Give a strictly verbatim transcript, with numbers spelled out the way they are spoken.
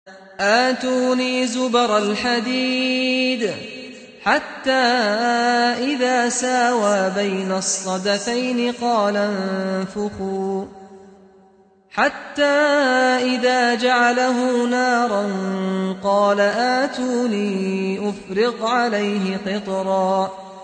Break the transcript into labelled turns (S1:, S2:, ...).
S1: آتوني زبر الحديد حتى إذا ساوى بين الصدفين قال انفخوا حتى إذا جعله نارا قال آتوني أفرغ عليه قطرا